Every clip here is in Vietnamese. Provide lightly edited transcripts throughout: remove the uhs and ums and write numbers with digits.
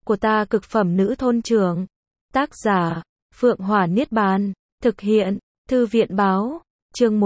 của ta cực phẩm nữ thôn trưởng. Tác giả, Phượng Hỏa Niết Bàn. Thực hiện, Thư viện báo. Chương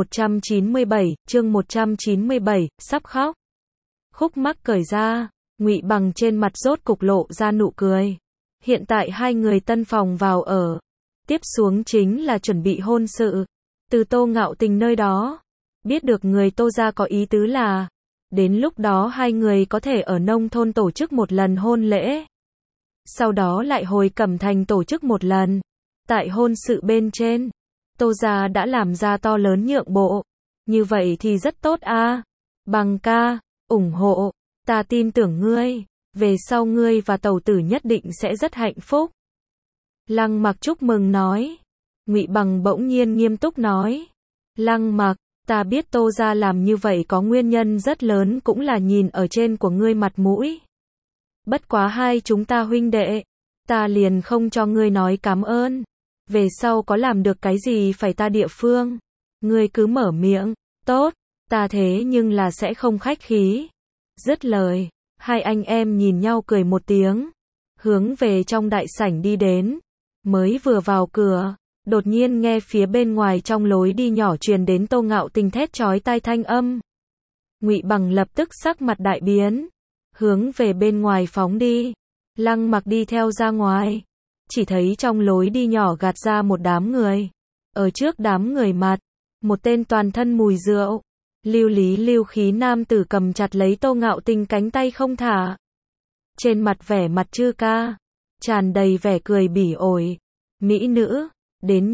197, sắp khóc. Khúc mắc cởi ra, Ngụy Bằng trên mặt rốt cục lộ ra nụ cười. Hiện tại hai người tân phòng vào ở. Tiếp xuống chính là chuẩn bị hôn sự. Từ Tô Ngạo Tình nơi đó, biết được người Tô gia có ý tứ là, đến lúc đó hai người có thể ở nông thôn tổ chức một lần hôn lễ. Sau đó lại hồi Cẩm Thành tổ chức một lần. Tại hôn sự bên trên, Tô gia đã làm ra to lớn nhượng bộ. Như vậy thì rất tốt a. Bằng ca, ủng hộ, ta tin tưởng ngươi, về sau ngươi và tẩu tử nhất định sẽ rất hạnh phúc. Lăng Mặc chúc mừng nói. Ngụy Bằng bỗng nhiên nghiêm túc nói. Lăng Mặc, ta biết Tô gia làm như vậy có nguyên nhân rất lớn, cũng là nhìn ở trên của ngươi mặt mũi. Bất quá hai chúng ta huynh đệ, ta liền không cho ngươi nói cảm ơn. Về sau có làm được cái gì phải ta địa phương, ngươi cứ mở miệng. Tốt, ta thế nhưng là sẽ không khách khí. Dứt lời, hai anh em nhìn nhau cười một tiếng, hướng về trong đại sảnh đi đến. Mới vừa vào cửa, đột nhiên nghe phía bên ngoài trong lối đi nhỏ truyền đến Tô Ngạo Tình thét chói tai thanh âm. Ngụy Bằng lập tức sắc mặt đại biến, hướng về bên ngoài phóng đi. Lăng Mặc đi theo ra ngoài, chỉ thấy trong lối đi nhỏ gạt ra một đám người. Ở trước đám người mặt, một tên toàn thân mùi rượu, lưu lý lưu khí nam tử cầm chặt lấy Tô Ngạo Tình cánh tay không thả. Trên mặt vẻ mặt chư ca, tràn đầy vẻ cười bỉ ổi. Mỹ nữ, đến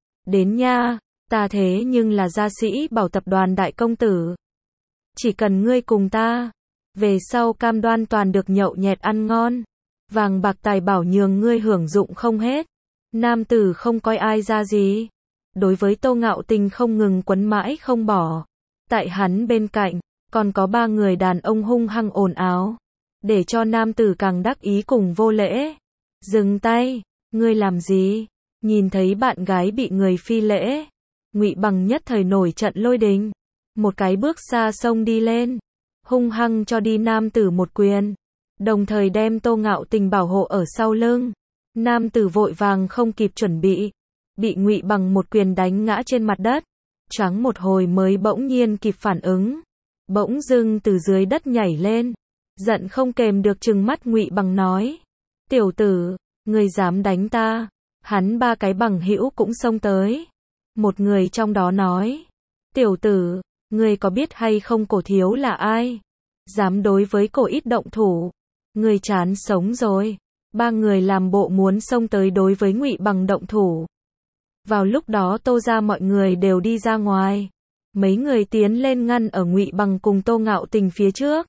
nha, ta thế nhưng là gia sĩ Bảo tập đoàn đại công tử. Chỉ cần ngươi cùng ta, về sau cam đoan toàn được nhậu nhẹt ăn ngon. Vàng bạc tài bảo nhường ngươi hưởng dụng không hết. Nam tử không coi ai ra gì. Đối với Tô Ngạo Tình không ngừng quấn mãi không bỏ. Tại hắn bên cạnh, còn có ba người đàn ông hung hăng ồn ào, để cho nam tử càng đắc ý cùng vô lễ. Dừng tay, ngươi làm gì? Nhìn thấy bạn gái bị người phi lễ, Ngụy Bằng nhất thời nổi trận lôi đình. Một cái bước xa xông đi lên, hung hăng cho đi nam tử một quyền, đồng thời đem Tô Ngạo Tình bảo hộ ở sau lưng. Nam tử vội vàng không kịp chuẩn bị Ngụy Bằng một quyền đánh ngã trên mặt đất. Choáng một hồi mới bỗng nhiên kịp phản ứng, bỗng dưng từ dưới đất nhảy lên, giận không kềm được trừng mắt Ngụy Bằng nói: "Tiểu tử, ngươi dám đánh ta?" Hắn ba cái bằng hữu cũng xông tới. Một người trong đó nói: "Tiểu tử, ngươi có biết hay không Cổ thiếu là ai? Dám đối với Cổ ít động thủ, ngươi chán sống rồi." Ba người làm bộ muốn xông tới đối với Ngụy Bằng động thủ. Vào lúc đó Tô gia mọi người đều đi ra ngoài. Mấy người tiến lên ngăn ở Ngụy Bằng cùng Tô Ngạo Tình phía trước,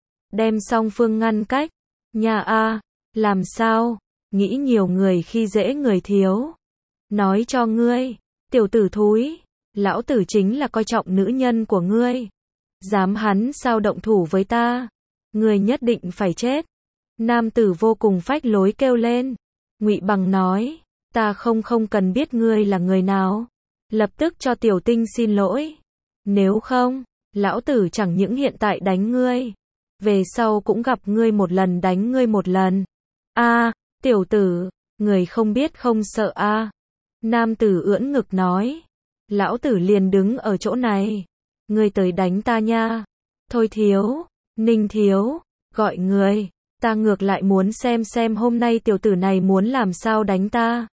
đem song phương ngăn cách. Nhà a, làm sao? Nghĩ nhiều người khi dễ người thiếu. Nói cho ngươi, tiểu tử thúi, lão tử chính là coi trọng nữ nhân của ngươi. Dám hắn sao động thủ với ta? Ngươi nhất định phải chết. Nam tử vô cùng phách lối kêu lên. Ngụy Bằng nói: "Ta không cần biết ngươi là người nào. Lập tức cho tiểu tinh xin lỗi. Nếu không, lão tử chẳng những hiện tại đánh ngươi, về sau cũng gặp ngươi một lần đánh ngươi một lần." "A, tiểu tử, người không biết không sợ a." Nam tử ưỡn ngực nói: "Lão tử liền đứng ở chỗ này, ngươi tới đánh ta nha." "Thôi thiếu, Ninh thiếu, gọi người, ta ngược lại muốn xem hôm nay tiểu tử này muốn làm sao đánh ta."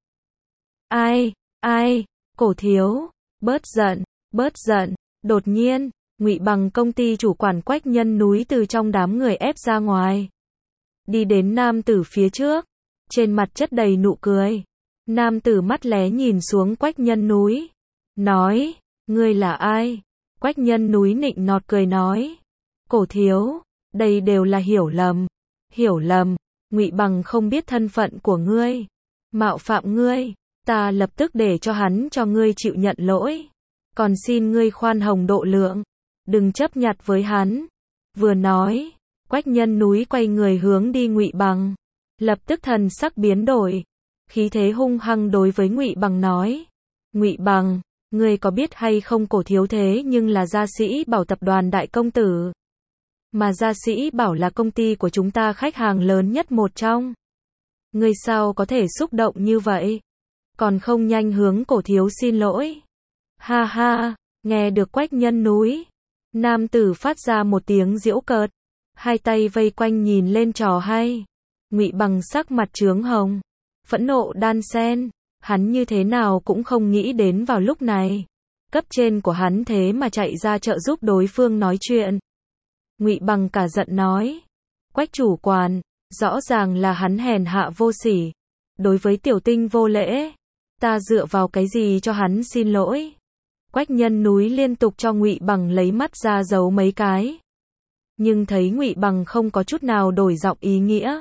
Ai, Cổ thiếu, bớt giận. Đột nhiên, Ngụy Bằng công ty chủ quản Quách Nhân Núi từ trong đám người ép ra ngoài, đi đến nam tử phía trước, trên mặt chất đầy nụ cười. Nam tử mắt lé nhìn xuống Quách Nhân Núi, nói: "Ngươi là ai?" Quách Nhân Núi nịnh nọt cười nói: "Cổ thiếu, đây đều là hiểu lầm. Ngụy Bằng không biết thân phận của ngươi, mạo phạm ngươi, ta lập tức để cho hắn cho ngươi chịu nhận lỗi. Còn xin ngươi khoan hồng độ lượng, đừng chấp nhặt với hắn." Vừa nói, Quách Nhân Núi quay người hướng đi Ngụy Bằng, lập tức thần sắc biến đổi, khí thế hung hăng đối với Ngụy Bằng nói: "Ngụy Bằng, ngươi có biết hay không Cổ thiếu thế nhưng là gia sĩ Bảo tập đoàn đại công tử. Mà gia sĩ Bảo là công ty của chúng ta khách hàng lớn nhất một trong. Ngươi sao có thể xúc động như vậy? Còn không nhanh hướng Cổ thiếu xin lỗi. Ha ha, nghe được Quách Nhân Núi. Nam tử phát ra một tiếng giễu cợt. Hai tay vây quanh nhìn lên trò hay. Ngụy Bằng sắc mặt chướng hồng. Phẫn nộ đan xen. Hắn như thế nào cũng không nghĩ đến vào lúc này. Cấp trên của hắn thế mà chạy ra trợ giúp đối phương nói chuyện. Ngụy Bằng cả giận nói. Quách chủ quản, rõ ràng là hắn hèn hạ vô sỉ. Đối với tiểu tinh vô lễ. Ta dựa vào cái gì cho hắn xin lỗi? Quách Nhân Núi liên tục cho Ngụy Bằng lấy mắt ra giấu mấy cái. Nhưng thấy Ngụy Bằng không có chút nào đổi giọng ý nghĩa.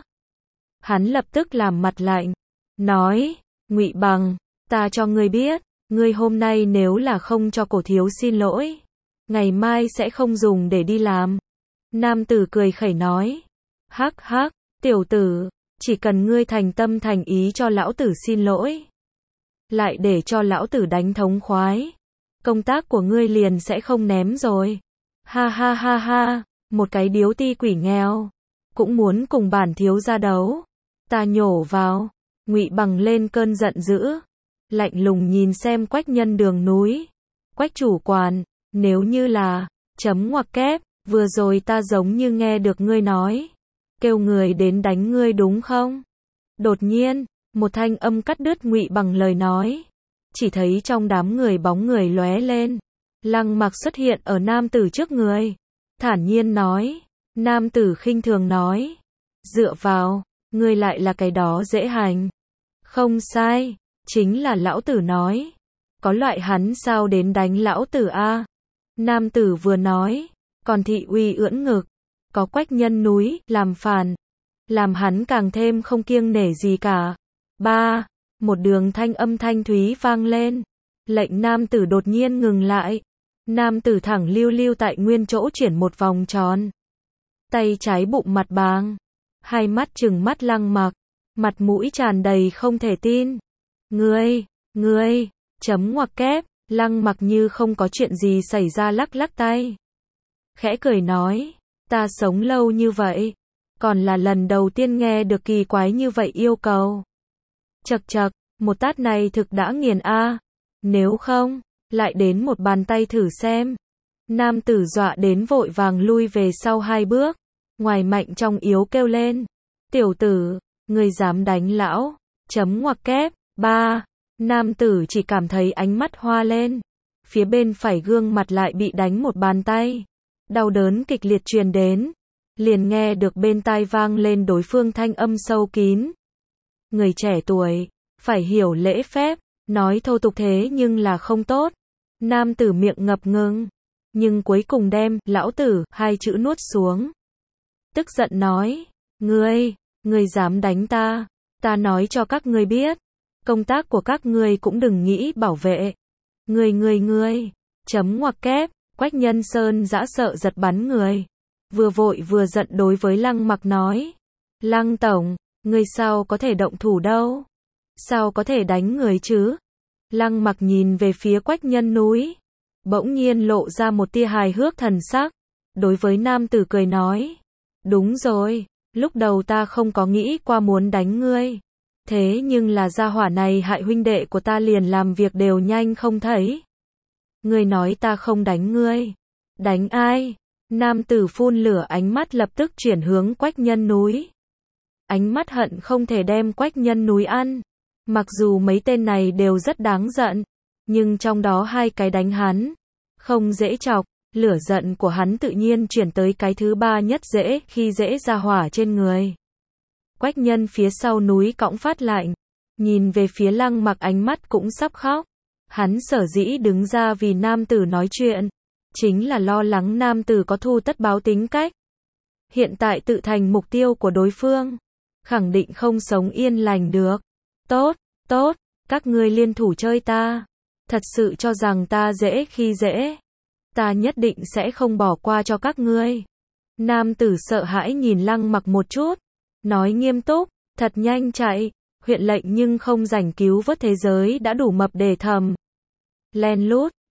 Hắn lập tức làm mặt lạnh. Nói, Ngụy Bằng, ta cho ngươi biết, ngươi hôm nay nếu là không cho Cổ thiếu xin lỗi, ngày mai sẽ không dùng để đi làm. Nam tử cười khẩy nói. Hắc hắc, tiểu tử, chỉ cần ngươi thành tâm thành ý cho lão tử xin lỗi. Lại để cho lão tử đánh thống khoái. Công tác của ngươi liền sẽ không ném rồi. Ha ha ha ha, một cái điếu ti quỷ nghèo. Cũng muốn cùng bản thiếu gia đấu. Ta nhổ vào. Ngụy Bằng lên cơn giận dữ. Lạnh lùng nhìn xem Quách Nhân Đường Núi. Quách chủ quản, nếu như là, chấm ngoặc kép, vừa rồi ta giống như nghe được ngươi nói. Kêu người đến đánh ngươi đúng không? Đột nhiên, một thanh âm cắt đứt Ngụy Bằng lời nói. Chỉ thấy trong đám người bóng người lóe lên. Lăng Mặc xuất hiện ở nam tử trước người. Thản nhiên nói. Nam tử khinh thường nói. Dựa vào, ngươi lại là cái đó dễ hành. Không sai, chính là lão tử nói. Có loại hắn sao đến đánh lão tử a? Nam tử vừa nói, còn thị uy ưỡn ngực. Có Quách Nhân Núi làm phản, làm hắn càng thêm không kiêng nể gì cả. Ba, một đường thanh âm thanh thúy vang lên. Lệnh nam tử đột nhiên ngừng lại. Nam tử thẳng lưu lưu tại nguyên chỗ chuyển một vòng tròn. Tay trái bụng mặt bàng. Hai mắt trừng mắt Lăng Mặc. Mặt mũi tràn đầy không thể tin. Ngươi, chấm ngoặc kép. Lăng Mặc như không có chuyện gì xảy ra lắc lắc tay. Khẽ cười nói. Ta sống lâu như vậy. Còn là lần đầu tiên nghe được kỳ quái như vậy yêu cầu. Chậc chậc, một tát này thực đã nghiền a. Nếu không, lại đến một bàn tay thử xem. Nam tử dọa đến vội vàng lui về sau 2 bước. Ngoài mạnh trong yếu kêu lên. Tiểu tử, ngươi dám đánh lão, chấm ngoặc kép. Ba, nam tử chỉ cảm thấy ánh mắt hoa lên. Phía bên phải gương mặt lại bị đánh một bàn tay. Đau đớn kịch liệt truyền đến. Liền nghe được bên tai vang lên đối phương thanh âm sâu kín. Người trẻ tuổi, phải hiểu lễ phép, nói thô tục thế nhưng là không tốt. Nam tử miệng ngập ngừng, nhưng cuối cùng đem lão tử 2 chữ nuốt xuống. Tức giận nói, ngươi dám đánh ta, ta nói cho các ngươi biết, công tác của các ngươi cũng đừng nghĩ bảo vệ. Ngươi, chấm ngoặc kép. Quách Nhân Sơn dã sợ giật bắn người. Vừa vội vừa giận đối với Lăng Mặc nói. Lăng tổng, ngươi sao có thể động thủ đâu? Sao có thể đánh người chứ? Lăng Mặc nhìn về phía Quách Nhân Núi. Bỗng nhiên lộ ra một tia hài hước thần sắc. Đối với nam tử cười nói. Đúng rồi, lúc đầu ta không có nghĩ qua muốn đánh ngươi. Thế nhưng là gia hỏa này hại huynh đệ của ta liền làm việc đều nhanh không thấy. Ngươi nói ta không đánh ngươi. Đánh ai? Nam tử phun lửa ánh mắt lập tức chuyển hướng Quách Nhân Núi. Ánh mắt hận không thể đem Quách Nhân Núi ăn. Mặc dù mấy tên này đều rất đáng giận, nhưng trong đó 2 cái đánh hắn không dễ chọc, lửa giận của hắn tự nhiên chuyển tới cái thứ 3 nhất dễ khi dễ ra hỏa trên người. Quách Nhân phía sau núi cõng phát lạnh, nhìn về phía Lăng Mặc ánh mắt cũng sắp khóc. Hắn sở dĩ đứng ra vì nam tử nói chuyện, chính là lo lắng nam tử có thu tất báo tính cách. Hiện tại tự thành mục tiêu của đối phương, khẳng định không sống yên lành được. Tốt, các ngươi liên thủ chơi ta. Thật sự cho rằng ta dễ khi dễ. Ta nhất định sẽ không bỏ qua cho các ngươi. Nam tử sợ hãi nhìn Lăng Mặc một chút, nói nghiêm túc, thật nhanh chạy. Huyện lệnh nhưng không rảnh cứu vớt thế giới đã đủ mập để thầm. Len lút,